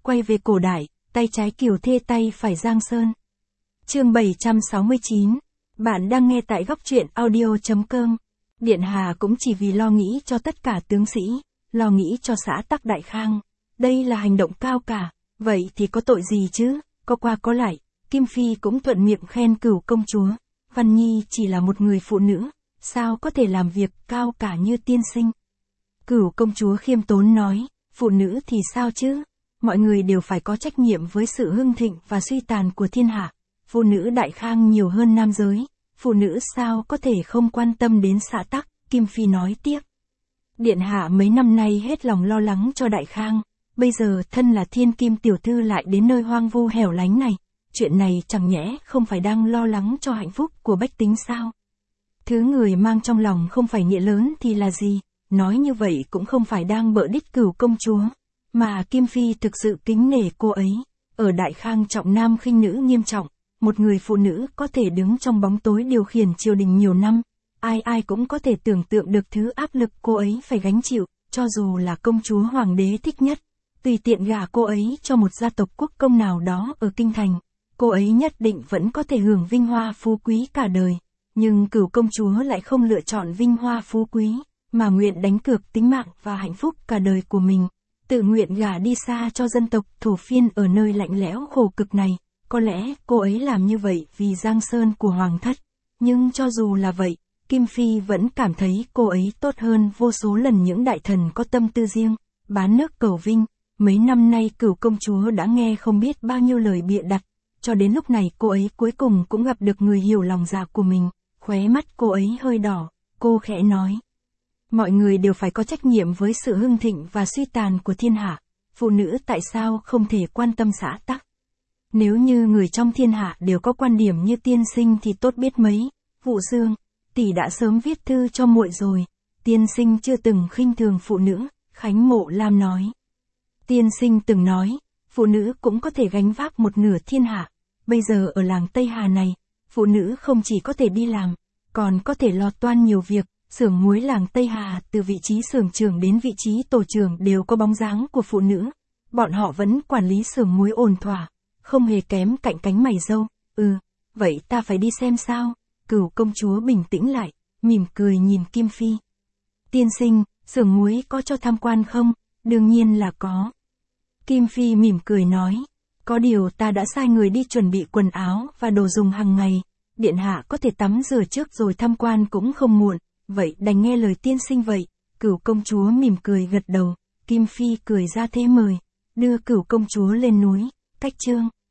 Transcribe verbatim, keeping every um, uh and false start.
quay về cổ đại, tay trái Kiều Thê tay phải Giang Sơn. Chương bảy trăm sáu mươi chín. Bạn đang nghe tại góc truyện audio chấm com. Điện Hạ cũng chỉ vì lo nghĩ cho tất cả tướng sĩ, lo nghĩ cho xã tắc Đại Khang. Đây là hành động cao cả, vậy thì có tội gì chứ, có qua có lại, Kim Phi cũng thuận miệng khen Cửu công chúa. Văn Nhi chỉ là một người phụ nữ, sao có thể làm việc cao cả như tiên sinh. Cửu công chúa khiêm tốn nói, phụ nữ thì sao chứ, mọi người đều phải có trách nhiệm với sự hưng thịnh và suy tàn của thiên hạ. Phụ nữ Đại Khang nhiều hơn nam giới, phụ nữ sao có thể không quan tâm đến xã tắc, Kim Phi nói tiếp. Điện hạ mấy năm nay hết lòng lo lắng cho Đại Khang, bây giờ thân là thiên kim tiểu thư lại đến nơi hoang vu hẻo lánh này, chuyện này chẳng nhẽ không phải đang lo lắng cho hạnh phúc của bách tính sao? Thứ người mang trong lòng không phải nghĩa lớn thì là gì, nói như vậy cũng không phải đang bợ đích Cửu công chúa, mà Kim Phi thực sự kính nể cô ấy. Ở Đại Khang trọng nam khinh nữ nghiêm trọng, một người phụ nữ có thể đứng trong bóng tối điều khiển triều đình nhiều năm, ai ai cũng có thể tưởng tượng được thứ áp lực cô ấy phải gánh chịu, cho dù là công chúa hoàng đế thích nhất, tùy tiện gả cô ấy cho một gia tộc quốc công nào đó ở kinh thành, cô ấy nhất định vẫn có thể hưởng vinh hoa phú quý cả đời. Nhưng Cửu công chúa lại không lựa chọn vinh hoa phú quý, mà nguyện đánh cược tính mạng và hạnh phúc cả đời của mình, tự nguyện gả đi xa cho dân tộc thổ phiên ở nơi lạnh lẽo khổ cực này. Có lẽ cô ấy làm như vậy vì Giang Sơn của hoàng thất, nhưng cho dù là vậy, Kim Phi vẫn cảm thấy cô ấy tốt hơn vô số lần những đại thần có tâm tư riêng, bán nước cầu vinh. Mấy năm nay Cửu công chúa đã nghe không biết bao nhiêu lời bịa đặt, cho đến lúc này cô ấy cuối cùng cũng gặp được người hiểu lòng dạ của mình. Khóe mắt cô ấy hơi đỏ, cô khẽ nói. Mọi người đều phải có trách nhiệm với sự hưng thịnh và suy tàn của thiên hạ, phụ nữ tại sao không thể quan tâm xã tắc? Nếu như người trong thiên hạ đều có quan điểm như tiên sinh thì tốt biết mấy. Vũ Dương, tỷ đã sớm viết thư cho muội rồi, tiên sinh chưa từng khinh thường phụ nữ, Khánh Mộ Lam nói. Tiên sinh từng nói, phụ nữ cũng có thể gánh vác một nửa thiên hạ, bây giờ ở làng Tây Hà này, phụ nữ không chỉ có thể đi làm, còn có thể lo toan nhiều việc. Xưởng muối làng Tây Hà từ vị trí xưởng trưởng đến vị trí tổ trưởng đều có bóng dáng của phụ nữ, bọn họ vẫn quản lý xưởng muối ổn thỏa, không hề kém cạnh cánh mày râu. Ừ, vậy ta phải đi xem sao? Cửu công chúa bình tĩnh lại, mỉm cười nhìn Kim Phi. Tiên sinh, xưởng muối có cho tham quan không? Đương nhiên là có. Kim Phi mỉm cười nói, có điều ta đã sai người đi chuẩn bị quần áo và đồ dùng hàng ngày, điện hạ có thể tắm rửa trước rồi tham quan cũng không muộn. Vậy đành nghe lời tiên sinh vậy. Cửu công chúa mỉm cười gật đầu, Kim Phi cười ra thế mời, đưa Cửu công chúa lên núi, cách chương.